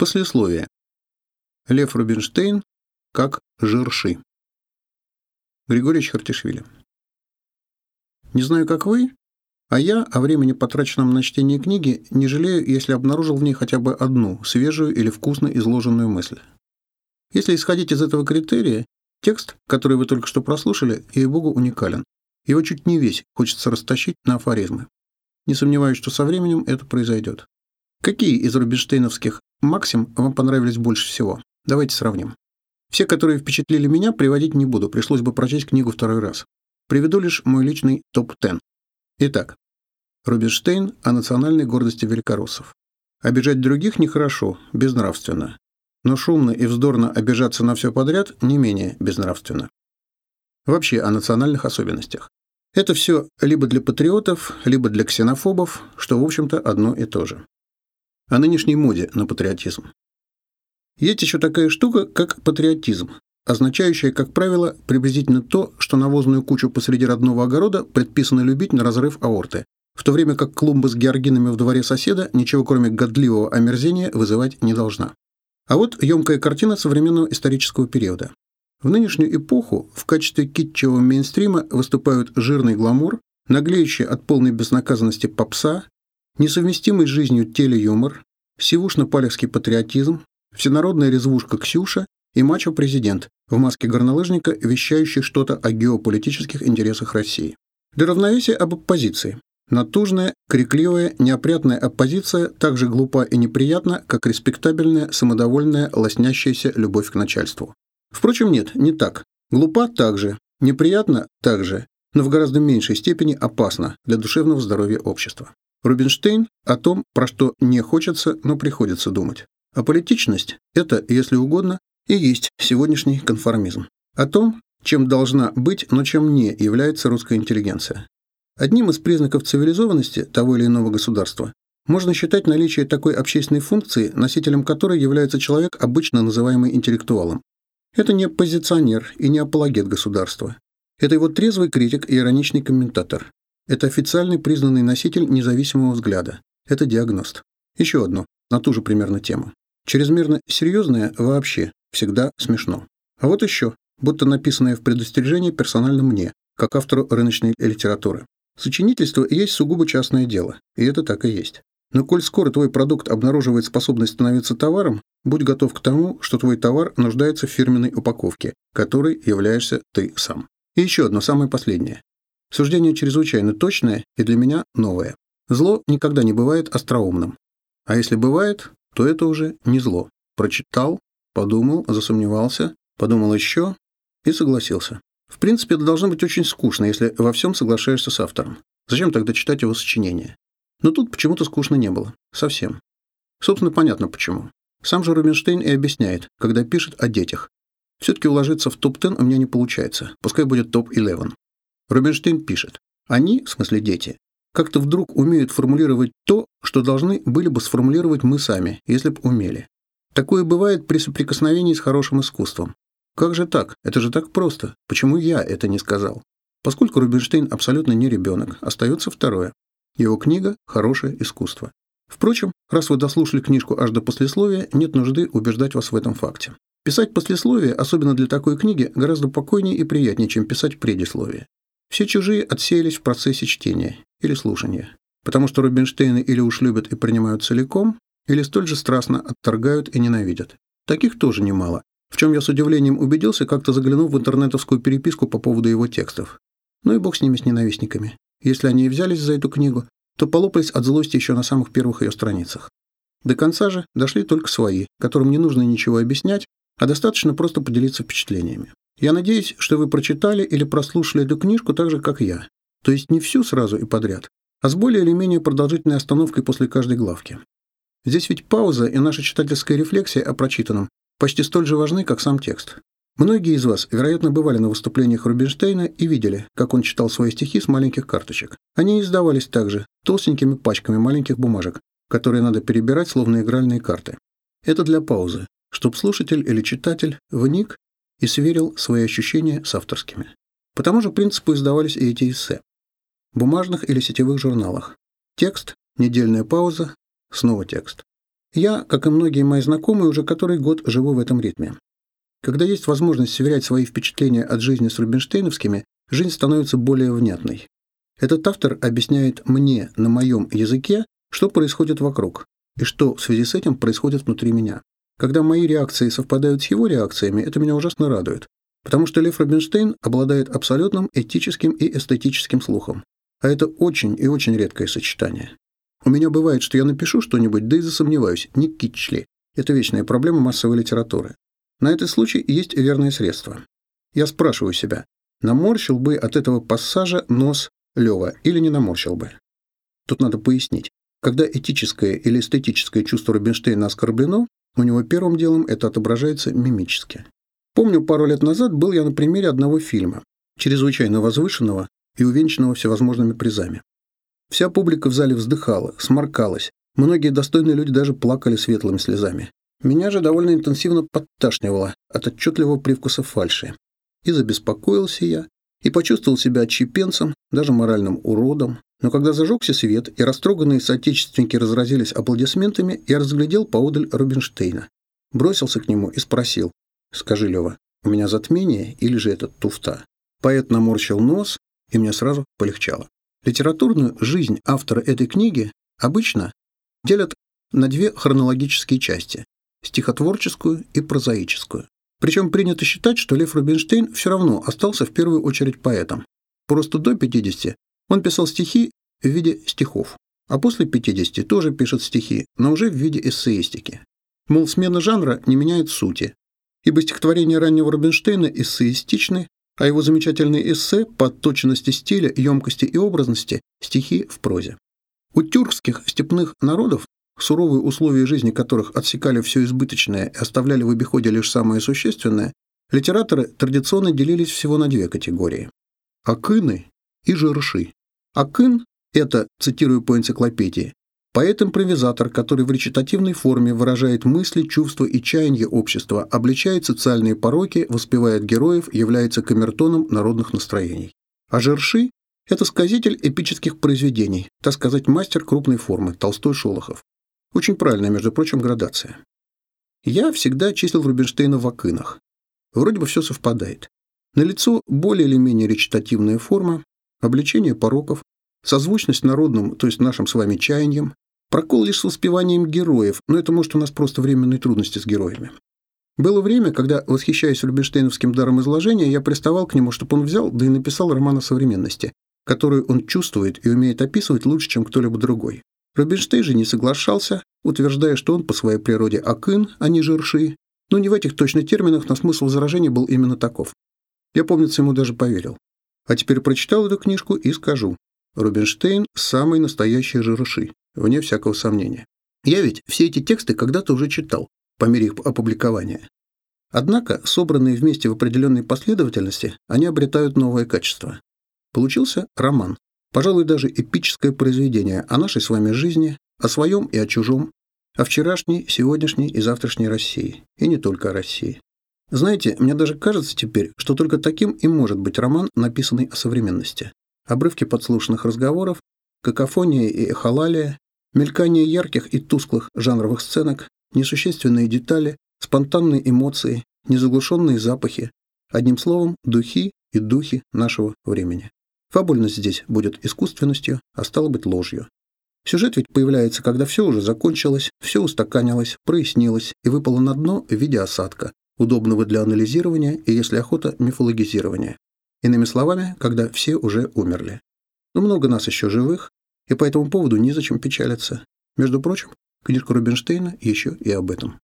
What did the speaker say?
Послесловие. Лев Рубинштейн как Жирши. Григорий Чхартишвили. Не знаю, как вы, а я о времени, потраченном на чтение книги, не жалею, если обнаружил в ней хотя бы одну свежую или вкусно изложенную мысль. Если исходить из этого критерия, текст, который вы только что прослушали, ей-богу, уникален. Его чуть не весь хочется растащить на афоризмы. Не сомневаюсь, что со временем это произойдет. Какие из рубинштейновских максим вам понравились больше всего? Давайте сравним. Все, которые впечатлили меня, приводить не буду, пришлось бы прочесть книгу второй раз. Приведу лишь мой личный топ-10. Итак, Рубинштейн о национальной гордости великороссов. Обижать других нехорошо, безнравственно. Но шумно и вздорно обижаться на все подряд не менее безнравственно. Вообще о национальных особенностях. Это все либо для патриотов, либо для ксенофобов, что, в общем-то, одно и то же. О нынешней моде на патриотизм. Есть еще такая штука, как патриотизм, означающая, как правило, приблизительно то, что навозную кучу посреди родного огорода предписано любить на разрыв аорты, в то время как клумба с георгинами в дворе соседа ничего кроме годливого омерзения вызывать не должна. А вот емкая картина современного исторического периода. В нынешнюю эпоху в качестве китчевого мейнстрима выступают жирный гламур, наглеющий от полной безнаказанности попса, несовместимый с жизнью телеюмор, сивушно-палевский патриотизм, всенародная резвушка Ксюша и мачо-президент в маске горнолыжника, вещающий что-то о геополитических интересах России. Для равновесия об оппозиции. Натужная, крикливая, неопрятная оппозиция так же глупа и неприятна, как респектабельная, самодовольная, лоснящаяся любовь к начальству. Впрочем, нет, не так. Глупа также, неприятна также, но в гораздо меньшей степени опасна для душевного здоровья общества. Рубинштейн о том, про что не хочется, но приходится думать. А политичность – это, если угодно, и есть сегодняшний конформизм. О том, чем должна быть, но чем не является русская интеллигенция. Одним из признаков цивилизованности того или иного государства можно считать наличие такой общественной функции, носителем которой является человек, обычно называемый интеллектуалом. Это не оппозиционер и не апологет государства. Это его трезвый критик и ироничный комментатор. Это официальный признанный носитель независимого взгляда. Это диагност. Еще одно, на ту же примерно тему. Чрезмерно серьезное вообще всегда смешно. А вот еще, будто написанное в предостережении персонально мне, как автору рыночной литературы. Сочинительство есть сугубо частное дело, и это так и есть. Но коль скоро твой продукт обнаруживает способность становиться товаром, будь готов к тому, что твой товар нуждается в фирменной упаковке, которой являешься ты сам. И еще одно, самое последнее. Суждение чрезвычайно точное и для меня новое. Зло никогда не бывает остроумным. А если бывает, то это уже не зло. Прочитал, подумал, засомневался, подумал еще и согласился. В принципе, это должно быть очень скучно, если во всем соглашаешься с автором. Зачем тогда читать его сочинения? Но тут почему-то скучно не было. Совсем. Собственно, понятно почему. Сам же Рубинштейн и объясняет, когда пишет о детях. Все-таки уложиться в топ-10 у меня не получается. Пускай будет топ-11. Рубинштейн пишет. Они, в смысле дети, как-то вдруг умеют формулировать то, что должны были бы сформулировать мы сами, если бы умели. Такое бывает при соприкосновении с хорошим искусством. Как же так? Это же так просто. Почему я это не сказал? Поскольку Рубинштейн абсолютно не ребенок, остается второе. Его книга «Хорошее искусство». Впрочем, раз вы дослушали книжку аж до послесловия, нет нужды убеждать вас в этом факте. Писать послесловие, особенно для такой книги, гораздо покойнее и приятнее, чем писать предисловие. Все чужие отсеялись в процессе чтения или слушания, потому что Рубинштейна или уж любят и принимают целиком, или столь же страстно отторгают и ненавидят. Таких тоже немало, в чем я с удивлением убедился, как-то заглянув в интернетовскую переписку по поводу его текстов. Ну и бог с ними, с ненавистниками. Если они и взялись за эту книгу, то полопались от злости еще на самых первых ее страницах. До конца же дошли только свои, которым не нужно ничего объяснять, а достаточно просто поделиться впечатлениями. Я надеюсь, что вы прочитали или прослушали эту книжку так же, как я. То есть не всю сразу и подряд, а с более или менее продолжительной остановкой после каждой главки. Здесь ведь пауза и наша читательская рефлексия о прочитанном почти столь же важны, как сам текст. Многие из вас, вероятно, бывали на выступлениях Рубинштейна и видели, как он читал свои стихи с маленьких карточек. Они издавались также толстенькими пачками маленьких бумажек, которые надо перебирать, словно игральные карты. Это для паузы, чтоб слушатель или читатель вник и сверил свои ощущения с авторскими. По тому же принципу издавались и эти эссе. В бумажных или сетевых журналах. Текст, недельная пауза, снова текст. Я, как и многие мои знакомые, уже который год живу в этом ритме. Когда есть возможность сверять свои впечатления от жизни с рубинштейновскими, жизнь становится более внятной. Этот автор объясняет мне на моем языке, что происходит вокруг, и что в связи с этим происходит внутри меня. Когда мои реакции совпадают с его реакциями, это меня ужасно радует, потому что Лев Рубинштейн обладает абсолютным этическим и эстетическим слухом. А это очень и очень редкое сочетание. У меня бывает, что я напишу что-нибудь, да и засомневаюсь, не китч ли. Это вечная проблема массовой литературы. На этот случай есть верное средство. Я спрашиваю себя, наморщил бы от этого пассажа нос Лева или не наморщил бы? Тут надо пояснить. Когда этическое или эстетическое чувство Рубинштейна оскорблено, у него первым делом это отображается мимически. Помню, пару лет назад был я на примере одного фильма, чрезвычайно возвышенного и увенчанного всевозможными призами. Вся публика в зале вздыхала, сморкалась, многие достойные люди даже плакали светлыми слезами. Меня же довольно интенсивно подташнивало от отчетливого привкуса фальши. И забеспокоился я, и почувствовал себя отщепенцем, даже моральным уродом. Но когда зажегся свет, и растроганные соотечественники разразились аплодисментами, я разглядел поодаль Рубинштейна. Бросился к нему и спросил: «Скажи, Лева, у меня затмение или же это туфта?» Поэт наморщил нос, и мне сразу полегчало. Литературную жизнь автора этой книги обычно делят на две хронологические части – стихотворческую и прозаическую. Причем принято считать, что Лев Рубинштейн все равно остался в первую очередь поэтом. Просто до 50 он писал стихи в виде стихов, а после 50 тоже пишет стихи, но уже в виде эссеистики. Мол, смена жанра не меняет сути, ибо стихотворения раннего Рубинштейна эссеистичны, а его замечательные эссе по точности стиля, емкости и образности – стихи в прозе. У тюркских степных народов, суровые условия жизни которых отсекали все избыточное и оставляли в обиходе лишь самое существенное, литераторы традиционно делились всего на две категории – акыны и жирши. Акын – это, цитирую по энциклопедии, поэт-импровизатор, который в речитативной форме выражает мысли, чувства и чаяния общества, обличает социальные пороки, воспевает героев, является камертоном народных настроений. А жирши – это сказитель эпических произведений, так сказать, мастер крупной формы, Толстой-Шолохов. Очень правильная, между прочим, градация. Я всегда числил Рубинштейна в акынах. Вроде бы все совпадает. Налицо более или менее речитативная форма, обличение пороков, созвучность народным, то есть нашим с вами чаяниям, прокол лишь с воспеванием героев, но это может у нас просто временные трудности с героями. Было время, когда, восхищаясь рубинштейновским даром изложения, я приставал к нему, чтобы он взял, да и написал роман о современности, который он чувствует и умеет описывать лучше, чем кто-либо другой. Рубинштейн же не соглашался, утверждая, что он по своей природе акын, а не жирши, но не в этих точных терминах, но смысл возражения был именно таков. Я, помнится, ему даже поверил. А теперь прочитал эту книжку и скажу: Рубинштейн – самый настоящий жирши, вне всякого сомнения. Я ведь все эти тексты когда-то уже читал, по мере их опубликования. Однако, собранные вместе в определенной последовательности, они обретают новое качество. Получился роман, пожалуй, даже эпическое произведение о нашей с вами жизни, о своем и о чужом, о вчерашней, сегодняшней и завтрашней России, и не только о России. Знаете, мне даже кажется теперь, что только таким и может быть роман, написанный о современности. Обрывки подслушанных разговоров, какофония и эхолалия, мелькание ярких и тусклых жанровых сценок, несущественные детали, спонтанные эмоции, незаглушенные запахи, одним словом, духи и духи нашего времени. Фабульность здесь будет искусственностью, а стало быть ложью. Сюжет ведь появляется, когда все уже закончилось, все устаканилось, прояснилось и выпало на дно в виде осадка, удобного для анализирования и, если охота, мифологизирования. Иными словами, когда все уже умерли. Но много нас еще живых, и по этому поводу незачем печалиться. Между прочим, книжка Рубинштейна еще и об этом.